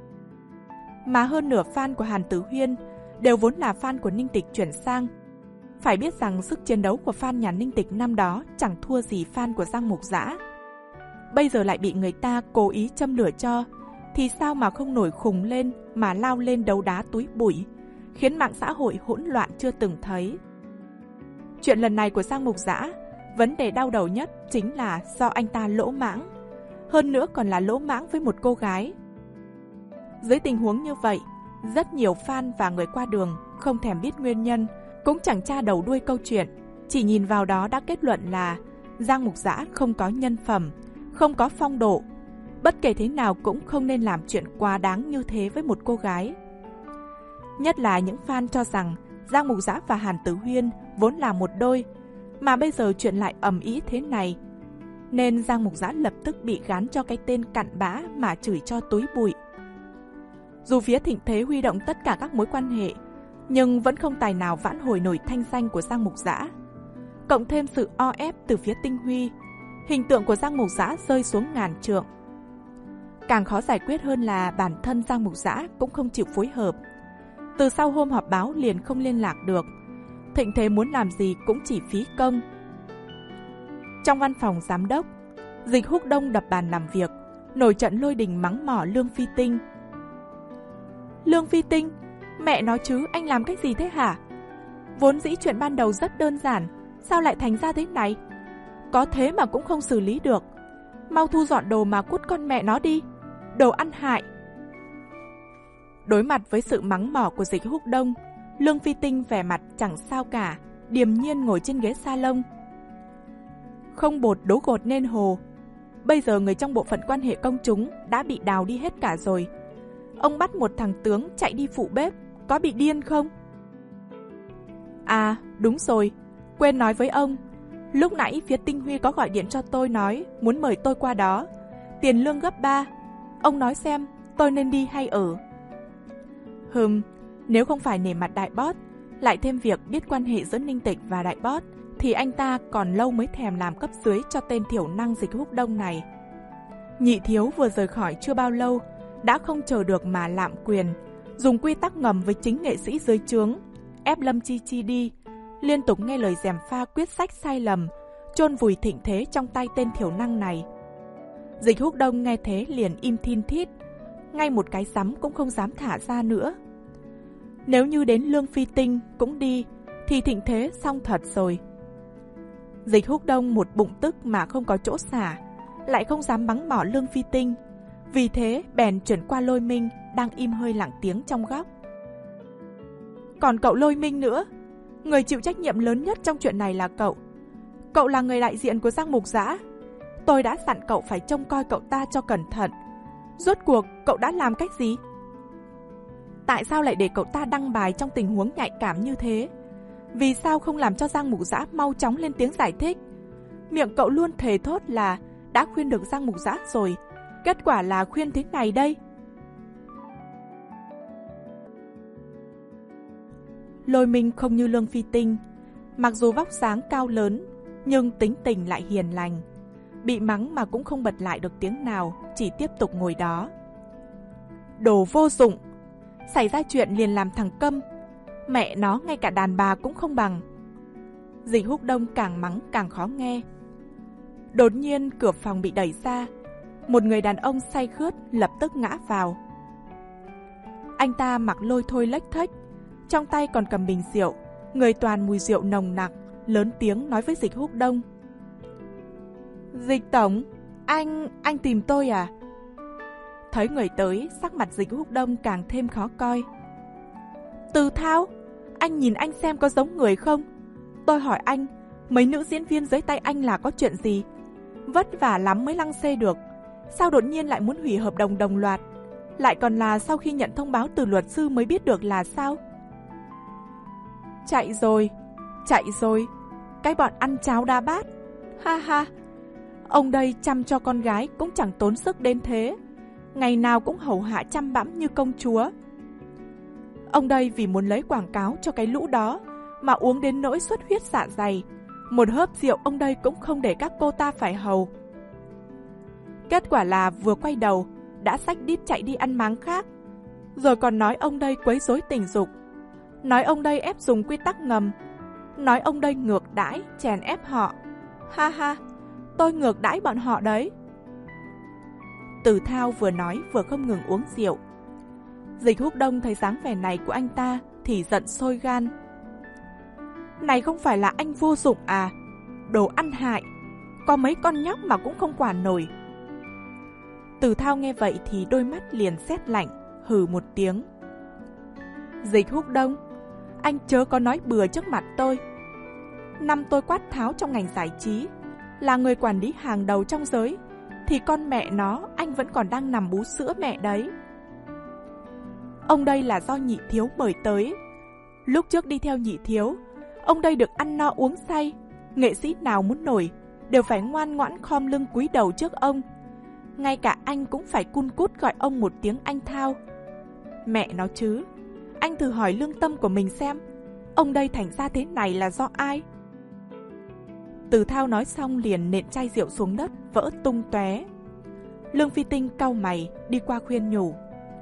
Mà hơn nửa fan của Hàn Tử Huyên đều vốn là fan của Ninh Tịch chuyển sang. Phải biết rằng sức chiến đấu của fan nhà Ninh Tịch năm đó chẳng thua gì fan của Giang Mục Giã. Bây giờ lại bị người ta cố ý châm lửa cho, thì sao mà không nổi khùng lên mà lao lên đấu đá túi bụi, khiến mạng xã hội hỗn loạn chưa từng thấy. Chuyện lần này của Giang Mục Giã, vấn đề đau đầu nhất chính là do anh ta lỗ mãng, hơn nữa còn là lỗ mãng với một cô gái. Dưới tình huống như vậy, rất nhiều fan và người qua đường không thèm biết nguyên nhân, cũng chẳng tra đầu đuôi câu chuyện, chỉ nhìn vào đó đã kết luận là Giang Mục Giã không có nhân phẩm, không có phong độ, bất kể thế nào cũng không nên làm chuyện quá đáng như thế với một cô gái. Nhất là những fan cho rằng Giang Mục Giã và Hàn Tử Huyên vốn là một đôi, mà bây giờ chuyện lại ầm ĩ thế này, nên Giang Mục Giã lập tức bị gán cho cái tên cặn bã mà chửi cho túi bụi. Dù phía Thịnh Thế huy động tất cả các mối quan hệ, nhưng vẫn không tài nào vãn hồi nổi thanh danh của Giang Mục Giã. Cộng thêm sự o ép từ phía Tinh Huy, hình tượng của Giang Mục Giã rơi xuống ngàn trượng. Càng khó giải quyết hơn là bản thân Giang Mục Giã cũng không chịu phối hợp. Từ sau hôm họp báo liền không liên lạc được, Thịnh Thế muốn làm gì cũng chỉ phí công. Trong văn phòng giám đốc, Dịch Húc Đông đập bàn làm việc, nổi trận lôi đình mắng mỏ Lương Phi Tinh. Lương Phi Tinh, mẹ nói chứ anh làm cách gì thế hả? Vốn dĩ chuyện ban đầu rất đơn giản, Sao lại thành ra thế này? Có thế mà cũng không xử lý được. Mau thu dọn đồ mà cút con mẹ nó đi. Đồ ăn hại. Đối mặt với sự mắng mỏ của Dịch Húc Đông, Lương Phi Tinh vẻ mặt chẳng sao cả, điềm nhiên ngồi trên ghế salon. Không bột đố gột nên hồ. Bây giờ người trong bộ phận quan hệ công chúng đã bị đào đi hết cả rồi. Ông bắt một thằng tướng chạy đi phụ bếp, có bị điên không? À, đúng rồi, quên nói với ông. Lúc nãy phía Tinh Huy có gọi điện cho tôi nói muốn mời tôi qua đó. Tiền lương gấp ba. Ông nói xem tôi nên đi hay ở. Hừm, nếu không phải nể mặt đại boss, lại thêm việc biết quan hệ giữa Ninh Tịch và đại boss, thì anh ta còn lâu mới thèm làm cấp dưới cho tên thiểu năng Dịch Húc Đông này. Nhị thiếu vừa rời khỏi chưa bao lâu, đã không chờ được mà lạm quyền, dùng quy tắc ngầm với chính nghệ sĩ dưới trướng, ép Lâm Chi Chi đi, liên tục nghe lời gièm pha quyết sách sai lầm, chôn vùi thịnh thế trong tay tên thiểu năng này. Dịch Húc Đông nghe thế liền im thin thít, ngay một cái rắm cũng không dám thả ra nữa. Nếu như đến Lương Phi Tinh cũng đi, thì thịnh thế xong thật rồi. Dịch Húc Đông một bụng tức mà không có chỗ xả, lại không dám mắng mỏ Lương Phi Tinh, vì thế bèn chuyển qua Lôi Minh đang im hơi lặng tiếng trong góc. Còn cậu Lôi Minh nữa, người chịu trách nhiệm lớn nhất trong chuyện này là cậu. Cậu là người đại diện của Giang Mục Dã. Tôi đã dặn cậu phải trông coi cậu ta cho cẩn thận. Rốt cuộc cậu đã làm cách gì? Tại sao lại để cậu ta đăng bài trong tình huống nhạy cảm như thế? Vì sao không làm cho Giang Mục Dã mau chóng lên tiếng giải thích? Miệng cậu luôn thề thốt là đã khuyên được Giang Mục Dã rồi, kết quả là khuyên thế này đây. Lôi Minh không như Lương Phi Tinh, mặc dù vóc dáng cao lớn, nhưng tính tình lại hiền lành. Bị mắng mà cũng không bật lại được tiếng nào, chỉ tiếp tục ngồi đó. Đồ vô dụng! Xảy ra chuyện liền làm thằng câm. Mẹ nó ngay cả đàn bà cũng không bằng. Dịch Húc Đông càng mắng càng khó nghe. Đột nhiên cửa phòng bị đẩy ra. Một người đàn ông say khướt lập tức ngã vào. Anh ta mặc lôi thôi lếch thếch, trong tay còn cầm bình rượu, người toàn mùi rượu nồng nặc, lớn tiếng nói với Dịch Húc Đông. Dịch tổng, anh, anh tìm tôi à? Thấy người tới, sắc mặt Dịch Húc Đông càng thêm khó coi. Từ Thao, anh nhìn anh xem có giống người không? Tôi hỏi anh, mấy nữ diễn viên dưới tay anh là có chuyện gì? Vất vả lắm mới lăng xê được, sao đột nhiên lại muốn hủy hợp đồng đồng loạt? Lại còn là sau khi nhận thông báo từ luật sư mới biết được là sao? Chạy rồi, chạy rồi, cái bọn ăn cháo đa bát. Ha ha, ông đây chăm cho con gái cũng chẳng tốn sức đến thế, ngày nào cũng hầu hạ chăm bẵm như công chúa. Ông đây vì muốn lấy quảng cáo cho cái lũ đó mà uống đến nỗi xuất huyết dạ dày, một hớp rượu ông đây cũng không để các cô ta phải hầu. Kết quả là vừa quay đầu đã xách đít chạy đi ăn máng khác, rồi còn nói ông đây quấy rối tình dục, nói ông đây ép dùng quy tắc ngầm, nói ông đây ngược đãi, chèn ép họ. Ha ha, tôi ngược đãi bọn họ đấy. Từ Thao vừa nói vừa không ngừng uống rượu. Dịch Húc Đông thấy dáng vẻ này của anh ta thì giận sôi gan. Này không phải là anh vô dụng à? Đồ ăn hại, có mấy con nhóc mà cũng không quản nổi. Từ Thao nghe vậy thì đôi mắt liền sét lạnh, hừ một tiếng. Dịch Húc Đông, anh chớ có nói bừa trước mặt tôi. Năm tôi quát tháo trong ngành giải trí, là người quản lý hàng đầu trong giới, thì con mẹ nó anh vẫn còn đang nằm bú sữa mẹ đấy. Ông đây là do nhị thiếu mời tới. Lúc trước đi theo nhị thiếu, ông đây được ăn no uống say, nghệ sĩ nào muốn nổi đều phải ngoan ngoãn khom lưng cúi đầu trước ông. Ngay cả anh cũng phải cun cút gọi ông một tiếng anh Thao. Mẹ nó chứ, anh thử hỏi lương tâm của mình xem, ông đây thành ra thế này là do ai? Từ Thao nói xong liền nện chai rượu xuống đất, vỡ tung tóe. Lương Phi Tinh cau mày đi qua khuyên nhủ.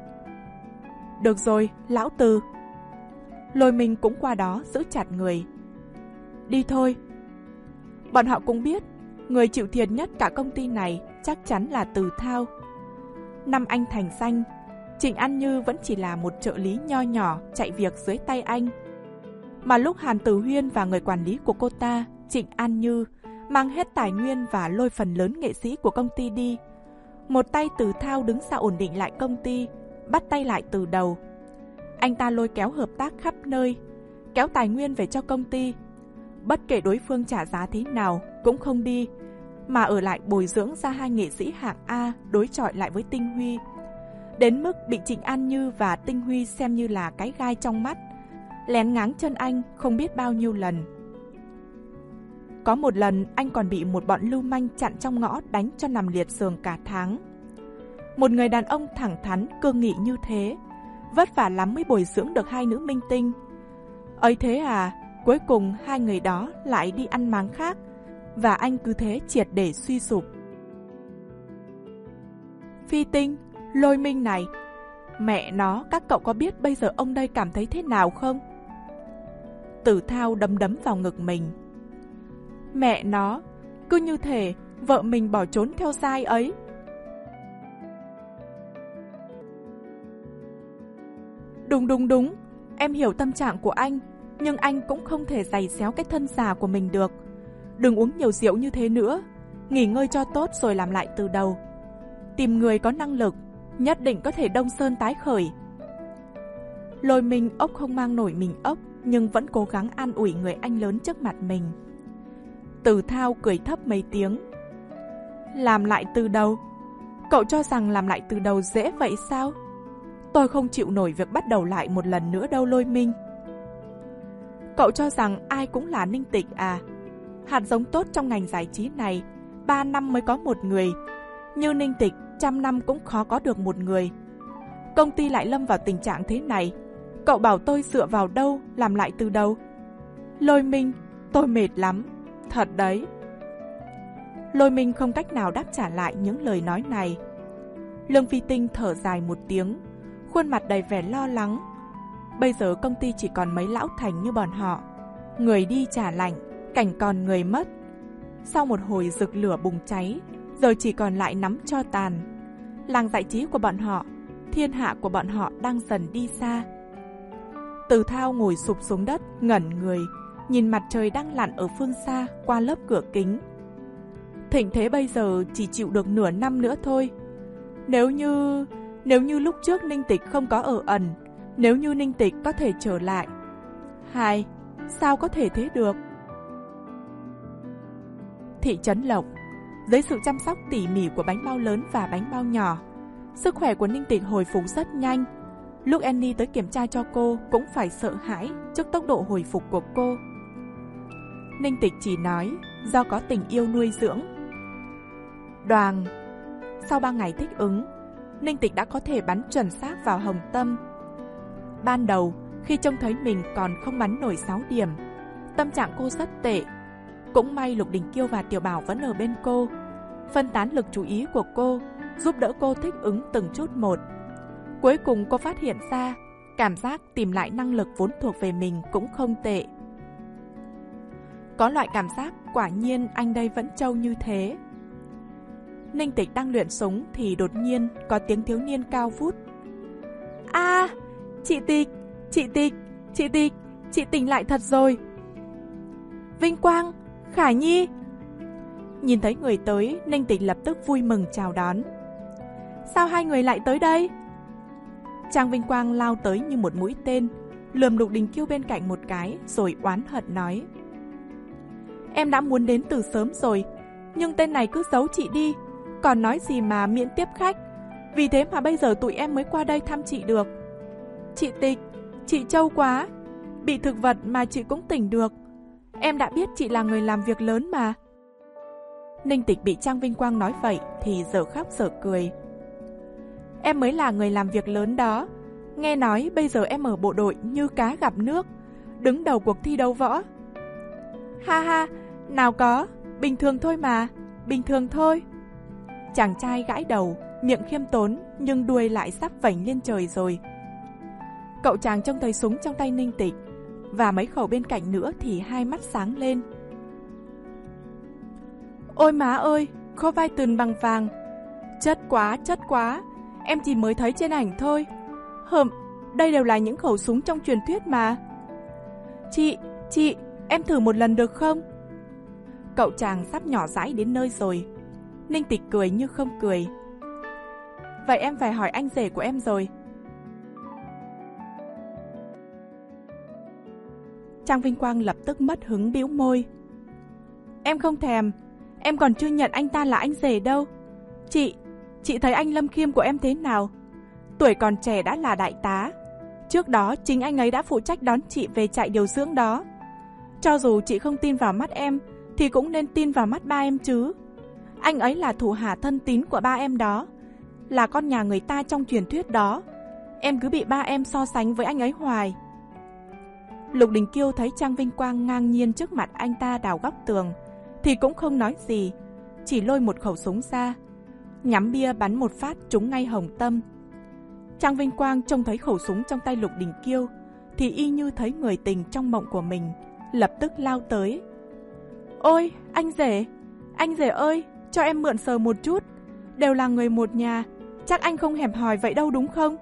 Được rồi, lão Từ. Lôi Minh cũng qua đó giữ chặt người. Đi thôi. Bọn họ cũng biết người chịu thiệt nhất cả công ty này chắc chắn là Từ Thao. Năm anh thành danh, Trịnh An Như vẫn chỉ là một trợ lý nho nhỏ chạy việc dưới tay anh. Mà lúc Hàn Tử Huyên và người quản lý của cô ta Trịnh An Như mang hết tài nguyên và lôi phần lớn nghệ sĩ của công ty đi. Một tay Từ Thao đứng ra ổn định lại công ty, bắt tay lại từ đầu. Anh ta lôi kéo hợp tác khắp nơi, kéo tài nguyên về cho công ty. Bất kể đối phương trả giá thế nào cũng không đi, mà ở lại bồi dưỡng ra hai nghệ sĩ hạng A đối chọi lại với Tinh Huy. Đến mức bị Trịnh An Như và Tinh Huy xem như là cái gai trong mắt, lén ngáng chân anh không biết bao nhiêu lần. Có một lần anh còn bị một bọn lưu manh chặn trong ngõ đánh cho nằm liệt giường cả tháng. Một người đàn ông thẳng thắn, cương nghị như thế, vất vả lắm mới bồi dưỡng được hai nữ minh tinh. Ấy thế à, cuối cùng hai người đó lại đi ăn máng khác, và anh cứ thế triệt để suy sụp. Phi Tinh, Lôi Minh này, mẹ nó, các cậu có biết bây giờ ông đây cảm thấy thế nào không? Từ Thao đấm đấm vào ngực mình. Mẹ nó, cứ như thể vợ mình bỏ trốn theo giai ấy. Đúng đúng đúng, em hiểu tâm trạng của anh, nhưng anh cũng không thể giày xéo cái thân già của mình được. Đừng uống nhiều rượu như thế nữa, nghỉ ngơi cho tốt rồi làm lại từ đầu. Tìm người có năng lực, nhất định có thể đông sơn tái khởi. Lôi Minh ốc không mang nổi mình ốc, nhưng vẫn cố gắng an ủi người anh lớn trước mặt mình. Từ Thao cười thấp mấy tiếng. Làm lại từ đầu? Cậu cho rằng làm lại từ đầu dễ vậy sao? Tôi không chịu nổi việc bắt đầu lại một lần nữa đâu Lôi Minh. Cậu cho rằng ai cũng là Ninh Tịch à? Hạt giống tốt trong ngành giải trí này, ba năm mới có một người. Như Ninh Tịch, trăm năm cũng khó có được một người. Công ty lại lâm vào tình trạng thế này, cậu bảo tôi dựa vào đâu làm lại từ đầu? Lôi Minh, tôi mệt lắm, thật đấy. Lôi Minh không cách nào đáp trả lại những lời nói này. Lương Phi Tinh thở dài một tiếng, khuôn mặt đầy vẻ lo lắng. Bây giờ công ty chỉ còn mấy lão thành như bọn họ, người đi trả lạnh, cảnh còn người mất. Sau một hồi rực lửa bùng cháy, giờ chỉ còn lại nắm tro tàn. Làng giải trí của bọn họ, thiên hạ của bọn họ đang dần đi xa. Từ Thao ngồi sụp xuống đất, ngẩn người, nhìn mặt trời đang lặn ở phương xa qua lớp cửa kính. Thịnh thế bây giờ chỉ chịu được nửa năm nữa thôi. Nếu như... Nếu như lúc trước Ninh Tịch không có ở ẩn, nếu như Ninh Tịch có thể trở lại. Hai, sao có thể thế được? Thị trấn Lộc, dưới sự chăm sóc tỉ mỉ của bánh bao lớn và bánh bao nhỏ, sức khỏe của Ninh Tịch hồi phục rất nhanh. Lúc Annie tới kiểm tra cho cô cũng phải sợ hãi trước tốc độ hồi phục của cô. Ninh Tịch chỉ nói do có tình yêu nuôi dưỡng. Đoàng. Sau ba ngày thích ứng, Ninh Tịch đã có thể bắn chuẩn xác vào hồng tâm. Ban đầu, khi trông thấy mình còn không bắn nổi sáu điểm, tâm trạng cô rất tệ. Cũng may Lục Đình Kiêu và Tiểu Bảo vẫn ở bên cô, phân tán lực chú ý của cô, giúp đỡ cô thích ứng từng chút một. Cuối cùng cô phát hiện ra, cảm giác tìm lại năng lực vốn thuộc về mình cũng không tệ. Có loại cảm giác quả nhiên anh đây vẫn trâu như thế. Ninh Tịch đang luyện súng thì đột nhiên có tiếng thiếu niên cao vút. A, à, chị Tịch, chị Tịch, chị Tịch, chị tỉnh lại thật rồi. Vinh Quang, Khải Nhi. Nhìn thấy người tới, Ninh Tịch lập tức vui mừng chào đón. Sao hai người lại tới đây? Trang Vinh Quang lao tới như một mũi tên, lườm Lục Đình Kiêu bên cạnh một cái rồi oán hận nói. Em đã muốn đến từ sớm rồi, nhưng tên này cứ giấu chị đi, còn nói gì mà miễn tiếp khách. Vì thế mà bây giờ tụi em mới qua đây thăm chị được. Chị Tịch, chị trâu quá, bị thực vật mà chị cũng tỉnh được. Em đã biết chị là người làm việc lớn mà. Ninh Tịch bị Trang Vinh Quang nói vậy thì dở khóc dở cười. Em mới là người làm việc lớn đó. Nghe nói bây giờ em ở bộ đội như cá gặp nước, đứng đầu cuộc thi đấu võ. Ha ha, nào có, bình thường thôi mà, bình thường thôi. Chàng trai gãi đầu, miệng khiêm tốn nhưng đuôi lại sắp vảnh lên trời rồi. Cậu chàng trông thấy súng trong tay Ninh Tịch và mấy khẩu bên cạnh nữa thì hai mắt sáng lên. Ôi má ơi, có vai tường bằng vàng. Chất quá, chất quá, em chỉ mới thấy trên ảnh thôi. Hừm, đây đều là những khẩu súng trong truyền thuyết mà. Chị, chị, em thử một lần được không? cậu chàng sắp nhỏ dãi đến nơi rồi. Ninh Tịch cười như không cười. Vậy em phải hỏi anh rể của em rồi. Trang Vinh Quang lập tức mất hứng bĩu môi. Em không thèm, em còn chưa nhận anh ta là anh rể đâu. Chị, chị thấy anh Lâm Khiêm của em thế nào? Tuổi còn trẻ đã là đại tá. Trước đó chính anh ấy đã phụ trách đón chị về trại điều dưỡng đó. Cho dù chị không tin vào mắt em thì cũng nên tin vào mắt ba em chứ. Anh ấy là thủ hạ thân tín của ba em đó, là con nhà người ta trong truyền thuyết đó. Em cứ bị ba em so sánh với anh ấy hoài. Lục Đình Kiêu thấy Trang Vinh Quang ngang nhiên trước mặt anh ta đào góc tường thì cũng không nói gì, chỉ lôi một khẩu súng ra, nhắm bia bắn một phát trúng ngay hồng tâm. Trang Vinh Quang trông thấy khẩu súng trong tay Lục Đình Kiêu thì y như thấy người tình trong mộng của mình, lập tức lao tới. Ôi, anh rể, anh rể ơi, cho em mượn sờ một chút, đều là người một nhà, chắc anh không hẹp hòi vậy đâu đúng không?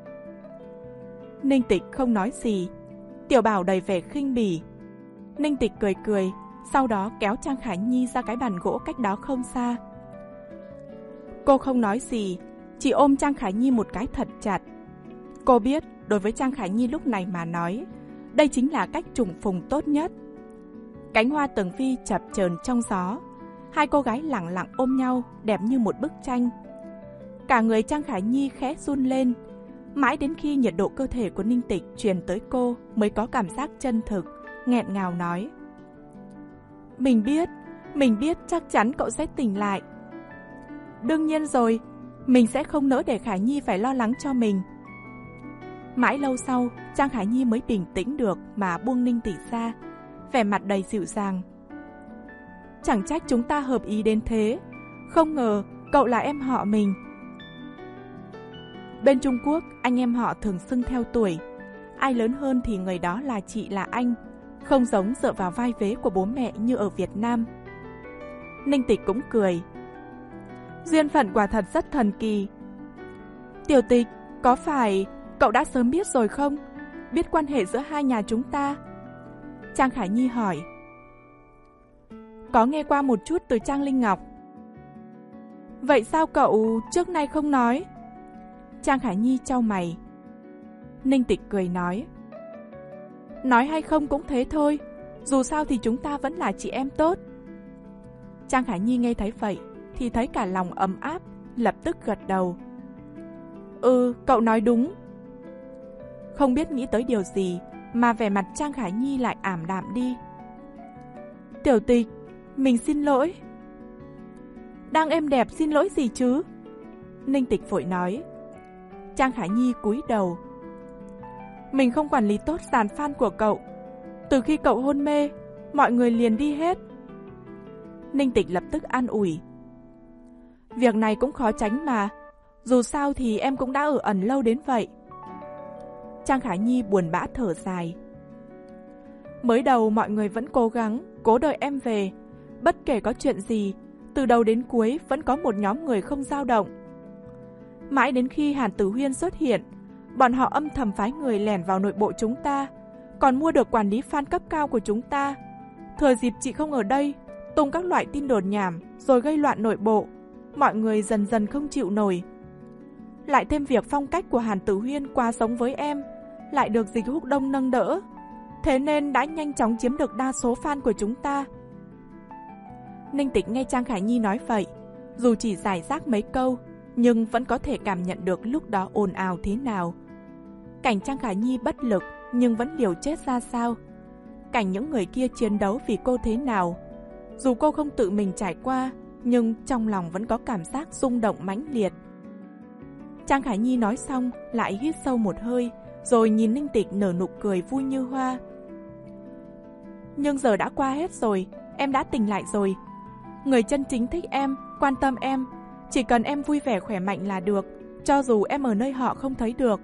Ninh Tịch không nói gì, Tiểu Bảo đầy vẻ khinh bỉ. Ninh Tịch cười cười, sau đó kéo Trang Khải Nhi ra cái bàn gỗ cách đó không xa. Cô không nói gì, chỉ ôm Trang Khải Nhi một cái thật chặt. Cô biết, đối với Trang Khải Nhi lúc này mà nói, đây chính là cách trùng phùng tốt nhất. Cánh hoa tường vi chập chờn trong gió, hai cô gái lặng lặng ôm nhau, đẹp như một bức tranh. Cả người Trang Khải Nhi khẽ run lên, mãi đến khi nhiệt độ cơ thể của Ninh Tịch truyền tới cô mới có cảm giác chân thực, nghẹn ngào nói. Mình biết, mình biết chắc chắn cậu sẽ tỉnh lại. Đương nhiên rồi, mình sẽ không nỡ để Khải Nhi phải lo lắng cho mình. Mãi lâu sau, Trang Khải Nhi mới bình tĩnh được mà buông Ninh Tịch ra, vẻ mặt đầy dịu dàng. Chẳng trách chúng ta hợp ý đến thế, không ngờ cậu là em họ mình. Bên Trung Quốc, anh em họ thường xưng theo tuổi, ai lớn hơn thì người đó là chị là anh, không giống dựa vào vai vế của bố mẹ như ở Việt Nam. Ninh Tịch cũng cười. Duyên phận quả thật rất thần kỳ. Tiểu Tịch, có phải cậu đã sớm biết rồi không? Biết quan hệ giữa hai nhà chúng ta? Trang Khải Nhi hỏi. Có nghe qua một chút từ Trang Linh Ngọc. Vậy sao cậu trước nay không nói? Trang Khải Nhi chau mày. Ninh Tịch cười nói. Nói hay không cũng thế thôi, dù sao thì chúng ta vẫn là chị em tốt. Trang Khải Nhi nghe thấy vậy thì thấy cả lòng ấm áp, lập tức gật đầu. Ừ, cậu nói đúng. Không biết nghĩ tới điều gì mà vẻ mặt Trang Khải Nhi lại ảm đạm đi. Tiểu Tịch, mình xin lỗi. Đang êm đẹp xin lỗi gì chứ? Ninh Tịch vội nói. Trang Khải Nhi cúi đầu. Mình không quản lý tốt dàn fan của cậu. Từ khi cậu hôn mê, mọi người liền đi hết. Ninh Tịch lập tức an ủi. Việc này cũng khó tránh mà, dù sao thì em cũng đã ở ẩn lâu đến vậy. Trang Khải Nhi buồn bã thở dài. Mới đầu mọi người vẫn cố gắng, cố đợi em về. Bất kể có chuyện gì, từ đầu đến cuối vẫn có một nhóm người không dao động. Mãi đến khi Hàn Tử Huyên xuất hiện, bọn họ âm thầm phái người lẻn vào nội bộ chúng ta, còn mua được quản lý fan cấp cao của chúng ta. Thừa dịp chị không ở đây, tung các loại tin đồn nhảm rồi gây loạn nội bộ. Mọi người dần dần không chịu nổi. Lại thêm việc phong cách của Hàn Tử Huyên quá giống với em, lại được Dịch Húc Đông nâng đỡ, thế nên đã nhanh chóng chiếm được đa số fan của chúng ta. Ninh Tịch nghe Trang Khải Nhi nói vậy, dù chỉ giải rác mấy câu, nhưng vẫn có thể cảm nhận được lúc đó ồn ào thế nào. Cảnh Trang Khải Nhi bất lực nhưng vẫn liều chết ra sao. Cảnh những người kia chiến đấu vì cô thế nào. Dù cô không tự mình trải qua, nhưng trong lòng vẫn có cảm giác rung động mãnh liệt. Trang Khải Nhi nói xong, lại hít sâu một hơi, rồi nhìn Ninh Tịch nở nụ cười vui như hoa. Nhưng giờ đã qua hết rồi, em đã tỉnh lại rồi. Người chân chính thích em, quan tâm em, chỉ cần em vui vẻ khỏe mạnh là được, cho dù em ở nơi họ không thấy được.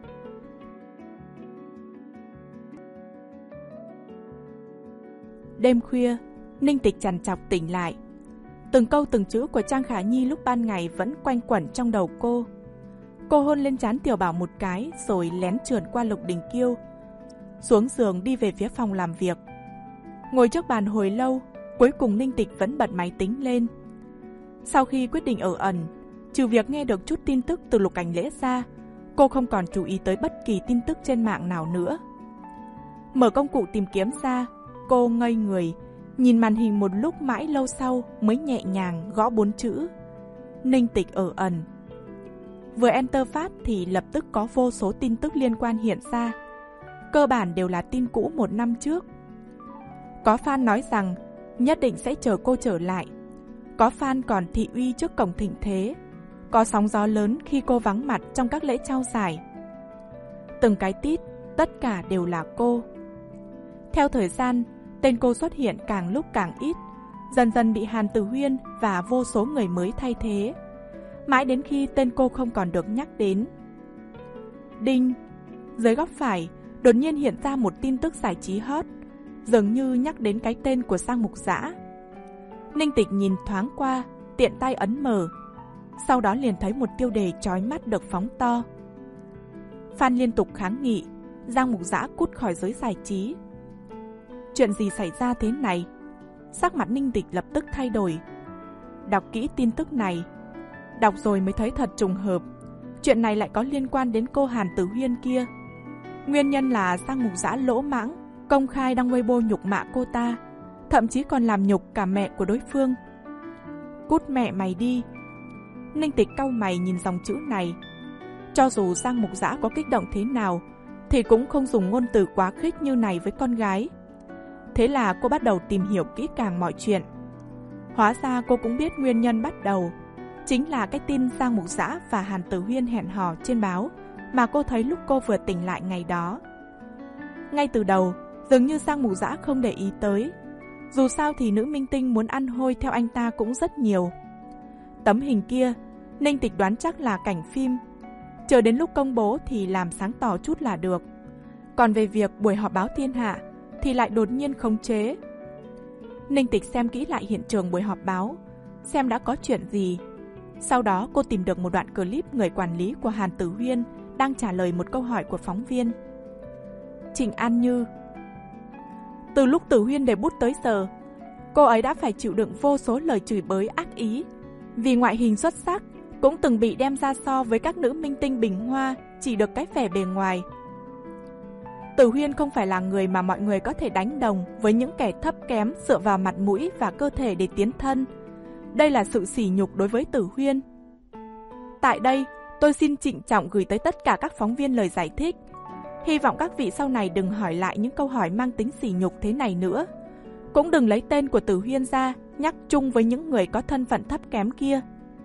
Đêm khuya, Ninh Tịch trằn trọc tỉnh lại. Từng câu từng chữ của Trang Khả Nhi lúc ban ngày vẫn quanh quẩn trong đầu cô. Cô hôn lên trán Tiểu Bảo một cái rồi lén trườn qua Lục Đình Kiêu, xuống giường đi về phía phòng làm việc. Ngồi trước bàn hồi lâu, Cuối cùng Ninh Tịch vẫn bật máy tính lên. Sau khi quyết định ở ẩn, trừ việc nghe được chút tin tức từ Lục Cảnh Lễ ra, cô không còn chú ý tới bất kỳ tin tức trên mạng nào nữa. Mở công cụ tìm kiếm ra, cô ngây người, nhìn màn hình một lúc mãi lâu sau mới nhẹ nhàng gõ bốn chữ: Ninh Tịch ở ẩn. Vừa enter phát thì lập tức có vô số tin tức liên quan hiện ra. Cơ bản đều là tin cũ một năm trước. Có fan nói rằng nhất định sẽ chờ cô trở lại. Có fan còn thị uy trước cổng thịnh thế. Có sóng gió lớn khi cô vắng mặt trong các lễ trao giải. Từng cái tít, tất cả đều là cô. Theo thời gian, tên cô xuất hiện càng lúc càng ít, dần dần bị Hàn Tử Huyên và vô số người mới thay thế. Mãi đến khi tên cô không còn được nhắc đến. Đinh! Dưới góc phải, đột nhiên hiện ra một tin tức giải trí hot, dường như nhắc đến cái tên của Sang Mục Dã. Ninh Tịch nhìn thoáng qua, tiện tay ấn mở. Sau đó liền thấy một tiêu đề chói mắt được phóng to. Fan liên tục kháng nghị, Giang Mục Dã cút khỏi giới giải trí. Chuyện gì xảy ra thế này? Sắc mặt Ninh Tịch lập tức thay đổi. Đọc kỹ tin tức này, đọc rồi mới thấy thật trùng hợp. Chuyện này lại có liên quan đến cô Hàn Tử Huyên kia. Nguyên nhân là Giang Mục Dã lỗ mãng, công khai đăng Weibo nhục mạ cô ta, thậm chí còn làm nhục cả mẹ của đối phương. Cút mẹ mày đi. Ninh Tịch cau mày nhìn dòng chữ này. Cho dù Giang Mục Dã có kích động thế nào thì cũng không dùng ngôn từ quá khích như này với con gái. Thế là cô bắt đầu tìm hiểu kỹ càng mọi chuyện. Hóa ra cô cũng biết nguyên nhân bắt đầu chính là cái tin Giang Mục Dã và Hàn Tử Huyên hẹn hò trên báo mà cô thấy lúc cô vừa tỉnh lại ngày đó. Ngay từ đầu, dường như Giang Mục Dã không để ý tới. Dù sao thì nữ minh tinh muốn ăn hôi theo anh ta cũng rất nhiều. Tấm hình kia, Ninh Tịch đoán chắc là cảnh phim. Chờ đến lúc công bố thì làm sáng tỏ chút là được. Còn về việc buổi họp báo thiên hạ thì lại đột nhiên khống chế. Ninh Tịch xem kỹ lại hiện trường buổi họp báo, xem đã có chuyện gì. Sau đó cô tìm được một đoạn clip người quản lý của Hàn Tử Huyên đang trả lời một câu hỏi của phóng viên. Trịnh An Như. Từ lúc Tử Huyên để bút tới giờ, cô ấy đã phải chịu đựng vô số lời chửi bới ác ý. Vì ngoại hình xuất sắc, cũng từng bị đem ra so với các nữ minh tinh bình hoa chỉ được cái vẻ bề ngoài. Tử Huyên không phải là người mà mọi người có thể đánh đồng với những kẻ thấp kém dựa vào mặt mũi và cơ thể để tiến thân. Đây là sự sỉ nhục đối với Tử Huyên. Tại đây, tôi xin trịnh trọng gửi tới tất cả các phóng viên lời giải thích. Hy vọng các vị sau này đừng hỏi lại những câu hỏi mang tính sỉ nhục thế này nữa. Cũng đừng lấy tên của Tử Huyên ra nhắc chung với những người có thân phận thấp kém kia.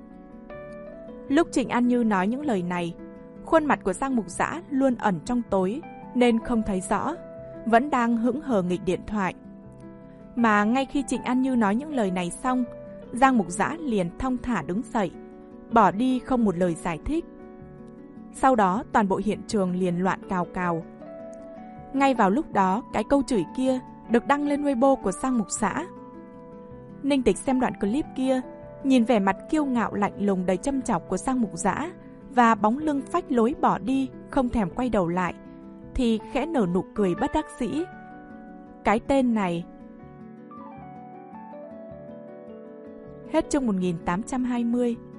Lúc Trịnh An Như nói những lời này, khuôn mặt của Giang Mục Dã luôn ẩn trong tối nên không thấy rõ, vẫn đang hững hờ nghịch điện thoại. Mà ngay khi Trịnh An Như nói những lời này xong, Giang Mục Dã liền thong thả đứng dậy, bỏ đi không một lời giải thích. Sau đó toàn bộ hiện trường liền loạn cào cào. Ngay vào lúc đó, cái câu chửi kia được đăng lên Weibo của Giang Mục Dã. Ninh Tịch xem đoạn clip kia, nhìn vẻ mặt kiêu ngạo lạnh lùng đầy châm chọc của Giang Mục Dã và bóng lưng phách lối bỏ đi, không thèm quay đầu lại, thì khẽ nở nụ cười bất đắc dĩ. Cái tên này. Hết chương một nghìn tám trăm hai mươi.